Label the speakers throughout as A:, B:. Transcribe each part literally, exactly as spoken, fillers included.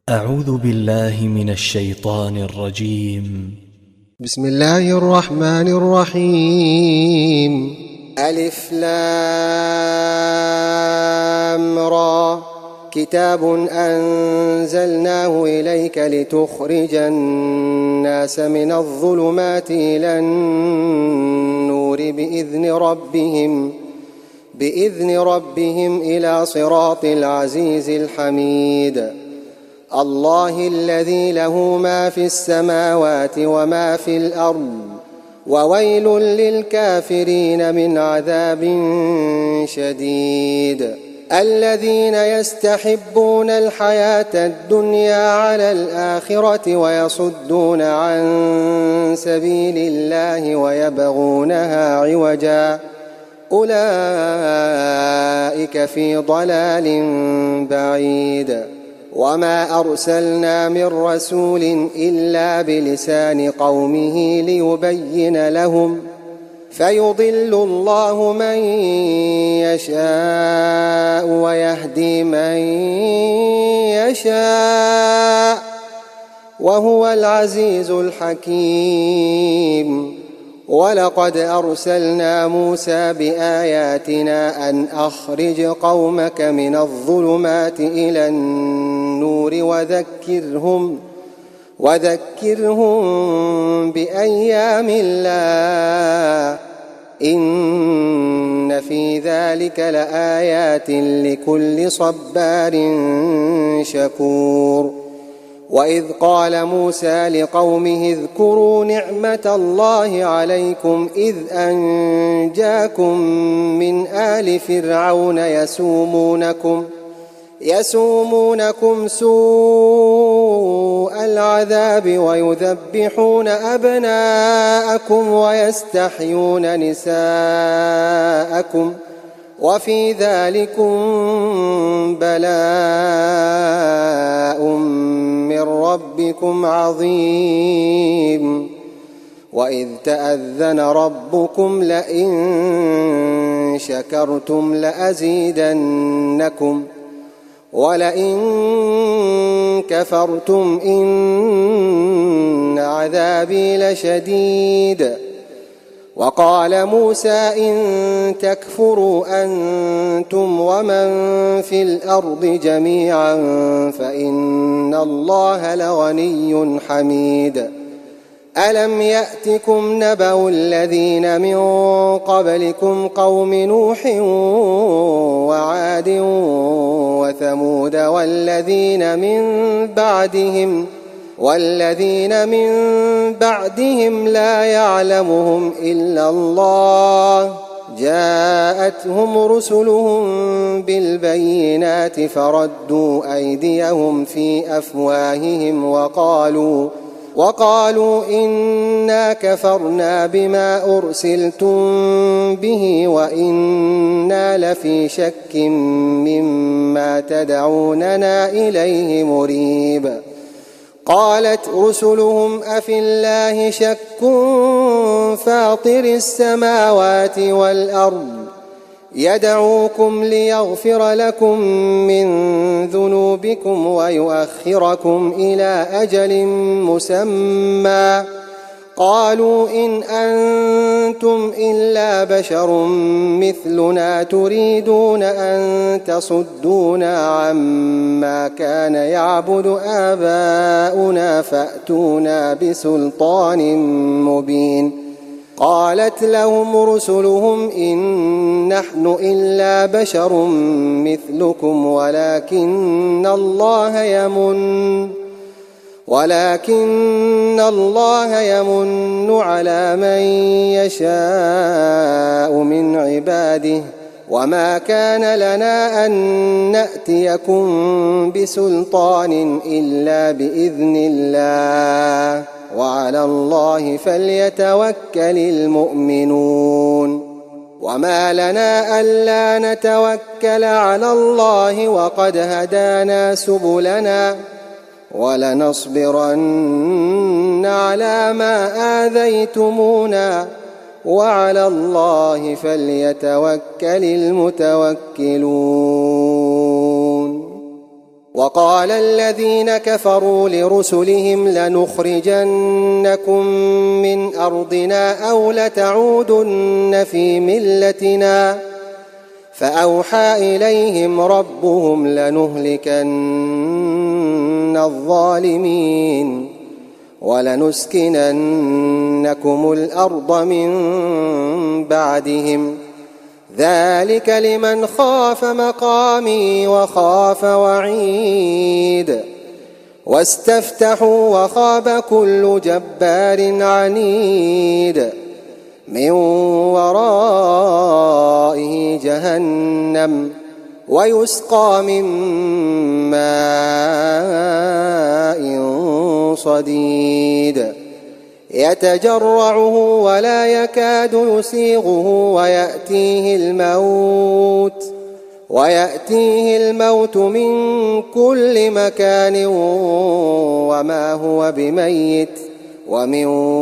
A: أعوذ بالله من الشيطان الرجيم.
B: بسم الله الرحمن الرحيم. ألف لام را. كتاب أنزلناه إليك لتخرج الناس من الظلمات إلى النور بإذن ربهم بإذن ربهم إلى صراط العزيز الحميد. الله الذي له ما في السماوات وما في الأرض وويل للكافرين من عذاب شديد. الذين يستحبون الحياة الدنيا على الآخرة ويصدون عن سبيل الله ويبغونها عوجا أولئك في ضلال بعيد. وما أرسلنا من رسول إلا بلسان قومه ليبين لهم فيضل الله من يشاء ويهدي من يشاء وهو العزيز الحكيم. ولقد أرسلنا موسى بآياتنا أن أخرج قومك من الظلمات إلى النور وذكرهم وذكرهم بأيام الله إن في ذلك لآيات لكل صبار شكور. وإذ قال موسى لقومه اذكروا نعمة الله عليكم إذ أنجاكم من آل فرعون يسومونكم يسومونكم سوء العذاب ويذبحون أبناءكم ويستحيون نساءكم وفي ذلكم بلاء من ربكم عظيم. وإذ تأذن ربكم لئن شكرتم لأزيدنكم ولئن كفرتم إن عذابي لشديد. وقال موسى إن تكفروا أنتم ومن في الأرض جميعا فإن الله لغني حميد. ألم يأتكم نبأ الذين من قبلكم قوم نوح وعاد وثمود والذين من بعدهم والذين من بعدهم لا يعلمهم إلا الله جاءتهم رسلهم بالبينات فردوا أيديهم في أفواههم وقالوا وقالوا إنا كفرنا بما أرسلتم به وإنا لفي شك مما تدعوننا إليه مريب. قالت رسلهم أفي الله شك فاطر السماوات والأرض يدعوكم ليغفر لكم من ذنوبكم ويؤخركم إلى أجل مسمى قالوا إن أنتم إلا بشر مثلنا تريدون أن تصدونا عما كان يعبد آباؤنا فأتونا بسلطان مبين. قالت لهم رسلهم إن نحن إلا بشر مثلكم ولكن الله يمن ولكن الله يمن على من يشاء من عباده وما كان لنا أن نأتيكم بسلطان إلا بإذن الله وعلى الله فليتوكل المؤمنون. وما لنا ألا نتوكل على الله وقد هدانا سبلنا ولنصبرن على ما آذيتمونا وعلى الله فليتوكل المتوكلون. وقال الذين كفروا لرسلهم لنخرجنكم من أرضنا أو لتعودن في ملتنا فأوحى إليهم ربهم لنهلكن الظالمين ولنسكننكم الأرض من بعدهم ذلك لمن خاف مقامي وخاف وعيد واستفتحوا وخاب كل جبار عنيد من ورائه جهنم ويسقى من ماء صديد يتجرعه ولا يكاد يسيغه ويأتيه الموت ويأتيه الموت من كل مكان وما هو بميت ومن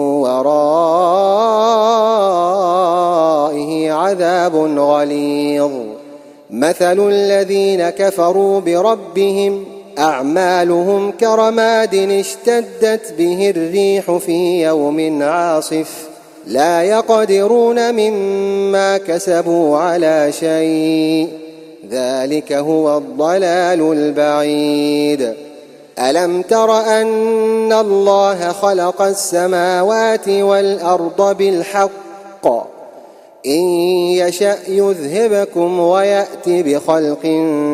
B: ورائه عذاب غليظ مثل الذين كفروا بربهم أعمالهم كرماد اشتدت به الريح في يوم عاصف لا يقدرون مما كسبوا على شيء ذلك هو الضلال البعيد ألم تر أن الله خلق السماوات والأرض بالحق إن يشأ يذهبكم ويأت بخلق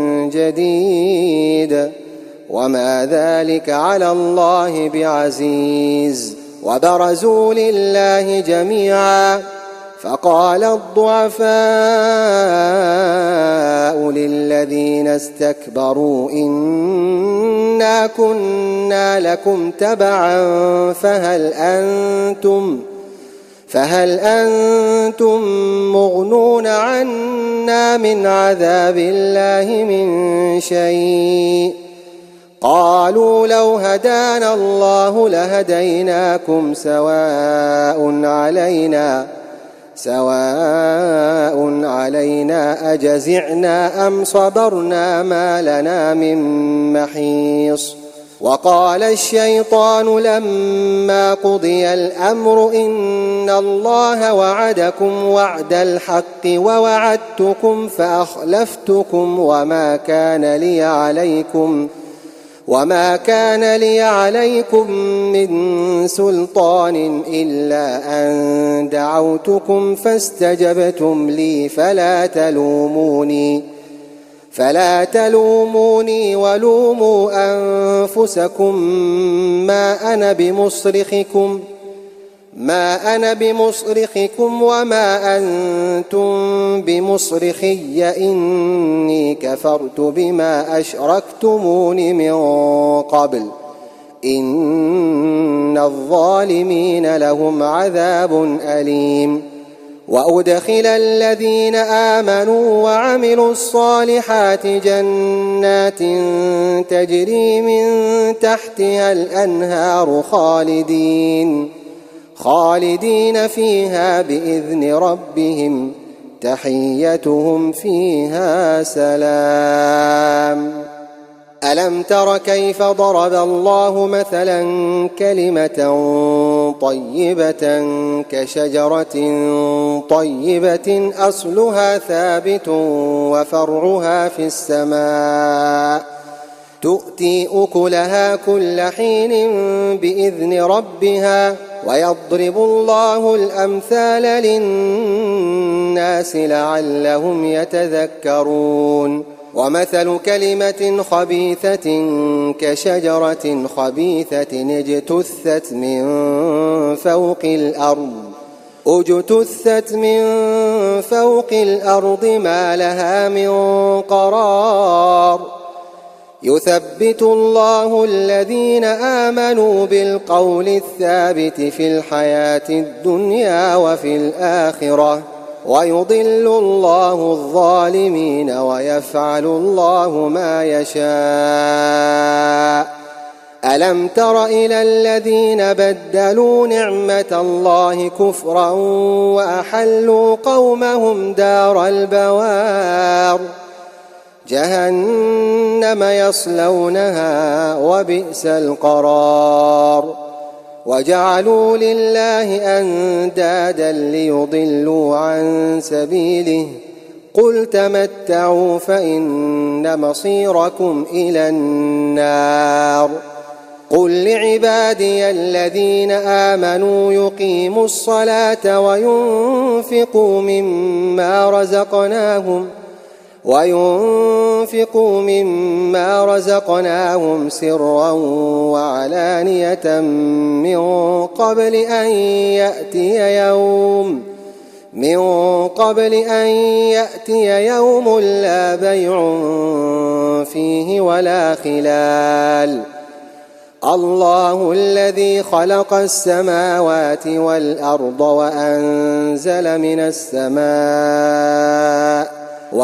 B: جديد وما ذلك على الله بعزيز وبرزوا لله جميعا فقال الضعفاء للذين استكبروا إنا كنا لكم تبعا فهل أنتم فهل أنتم مغنون عنا من عذاب الله من شيء قالوا لو هدانا الله لهديناكم سواء علينا سواء علينا أجزعنا أم صبرنا ما لنا من محيص وقال الشيطان لما قضي الأمر إن الله وعدكم وعد الحق ووعدتكم فأخلفتكم وما كان لي عليكم وما كان لي عليكم من سلطان إلا أن دعوتكم فاستجبتم لي فلا تلوموني فلا تلوموني ولوموا أنفسكم ما أنا بمصرخكم ما أنا بمصرخكم وما أنتم بمصرخي إني كفرت بما أشركتمون من قبل إن الظالمين لهم عذاب أليم وأدخل الذين آمنوا وعملوا الصالحات جنات تجري من تحتها الأنهار خالدين خالدين فيها بإذن ربهم تحيتهم فيها سلام ألم تر كيف ضرب الله مثلا كلمة طيبة كشجرة طيبة أصلها ثابت وفرعها في السماء تؤتي أكلها كل حين بإذن ربها ويضرب الله الأمثال للناس لعلهم يتذكرون ومثل كلمة خبيثة كشجرة خبيثة اجتثت من فوق الأرض اجتثت من فوق الأرض ما لها من قرار يثبت الله الذين آمنوا بالقول الثابت في الحياة الدنيا وفي الآخرة ويضل الله الظالمين ويفعل الله ما يشاء ألم تر إلى الذين بدلوا نعمة الله كفرا وأحلوا قومهم دار البوار جهنم يصلونها وبئس القرار وجعلوا لله أندادا ليضلوا عن سبيله قل تمتعوا فإن مصيركم إلى النار قل لعبادي الذين آمنوا يقيموا الصلاة وينفقوا مما رزقناهم وينفقوا مما رزقناهم سرا وعلانية من قبل أن يأتي يوم من قبل أن يأتي يوم لا بيع فيه ولا خلال الله الذي خلق السماوات والأرض وأنزل من السماء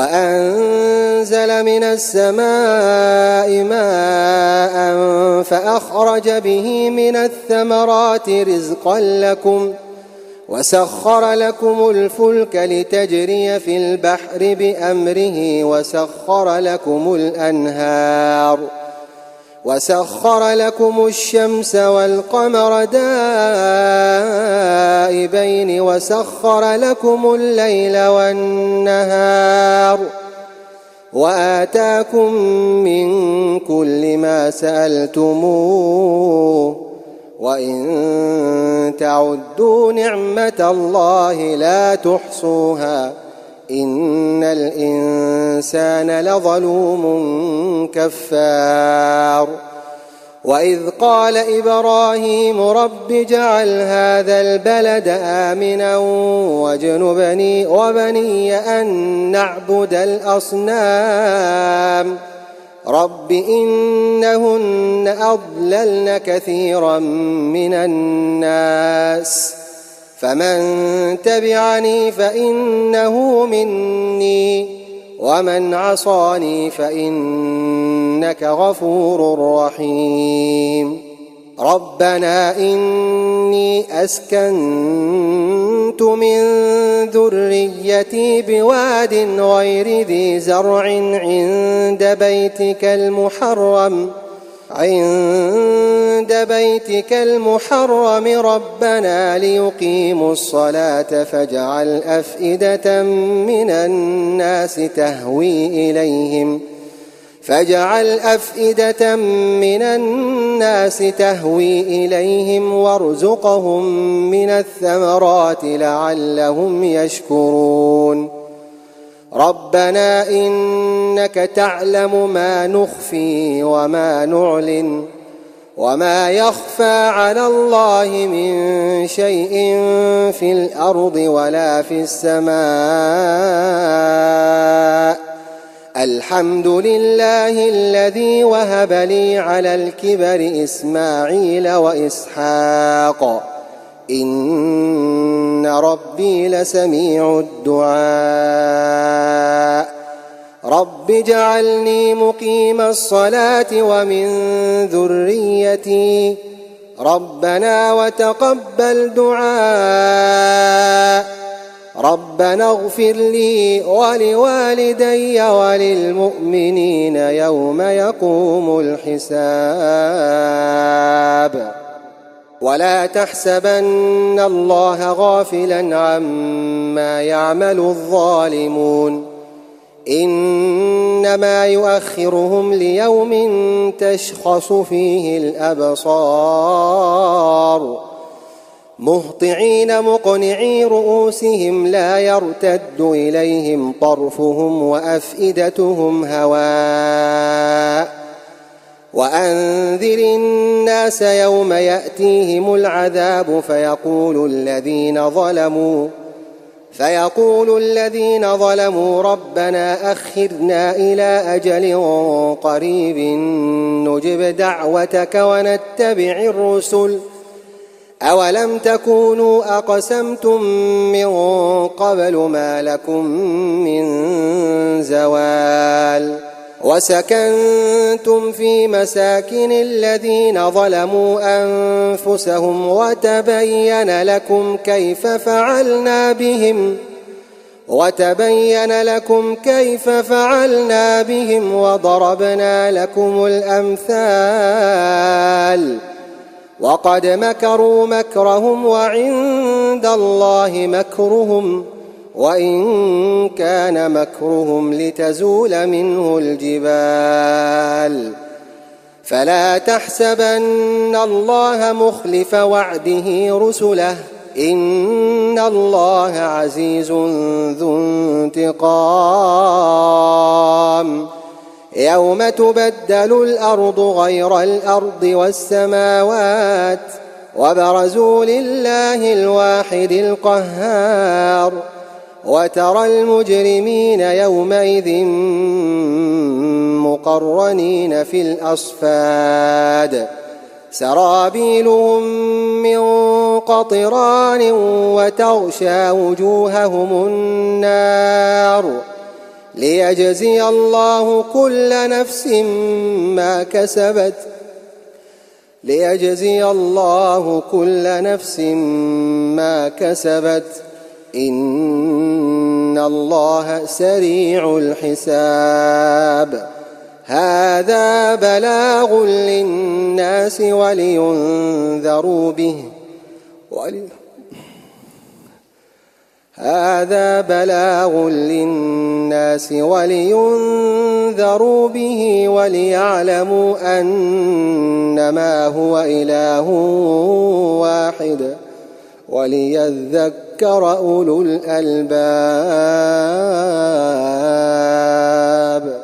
B: وأنزل من السماء ماء فأخرج به من الثمرات رزقا لكم وسخر لكم الفلك لتجري في البحر بأمره وسخر لكم الأنهار وسخر لكم الشمس والقمر دائبين وسخر لكم الليل والنهار وآتاكم من كل ما سألتموه وإن تعدوا نعمة الله لا تحصوها إن الإنسان لظلوم كفار وإذ قال إبراهيم رب اجعل هذا البلد آمنا واجنبني وبني أن نعبد الأصنام رب إنهن أضللن كثيرا من الناس فمن تبعني فإنه مني ومن عصاني فإنك غفور رحيم ربنا إني أسكنت من ذريتي بواد غير ذي زرع عند بيتك المحرم عند بيتك المحرم ربنا ليقيموا الصلاة فاجعل أفئدة من الناس تهوي إليهم فاجعل أفئدة من الناس تهوي إليهم وارزقهم من الثمرات لعلهم يشكرون ربنا إنك تعلم ما نخفي وما نعلن وما يخفى على الله من شيء في الأرض ولا في السماء الحمد لله الذي وهب لي على الكبر إسماعيل وإسحاق إن ربي لسميع الدعاء رب اجعلني مقيم الصلاة ومن ذريتي ربنا وتقبل دعاء ربنا اغفر لي ولوالدي وللمؤمنين يوم يقوم الحساب ولا تحسبن الله غافلا عما يعمل الظالمون إنما يؤخرهم ليوم تشخص فيه الأبصار مهطعين مقنعي رؤوسهم لا يرتد إليهم طرفهم وأفئدتهم هواء وأنذر الناس يوم يأتيهم العذاب فيقول الذين ظلموا فيقول الذين ظلموا ربنا أخرنا إلى أجل قريب نجب دعوتك ونتبع الرسل أولم تكونوا أقسمتم من قبل ما لكم من زوال وسكنتم في مساكن الذين ظلموا أنفسهم وتبين لكم كيف فعلنا بهم وتبين لكم كيف فعلنا بهم وضربنا لكم الأمثال وقد مكروا مكرهم وعند الله مكرهم وإن كان مكرهم لتزول منه الجبال فلا تحسبن الله مخلف وعده رسله إن الله عزيز ذو انتقام يوم تبدل الأرض غير الأرض والسماوات وبرزوا لله الواحد القهار وترى المجرمين يومئذ مقرنين في الأصفاد سرابيلهم من قطران وتغشى وجوههم النار ليجزي الله كل نفس ما كسبت ليجزي الله كل نفس ما كسبت إن الله سريع الحساب هذا بلاغ للناس ولينذروا به ولي هذا بلاغ للناس ولينذروا به وليعلموا أنما هو إله واحد وليذكر أولو الألباب.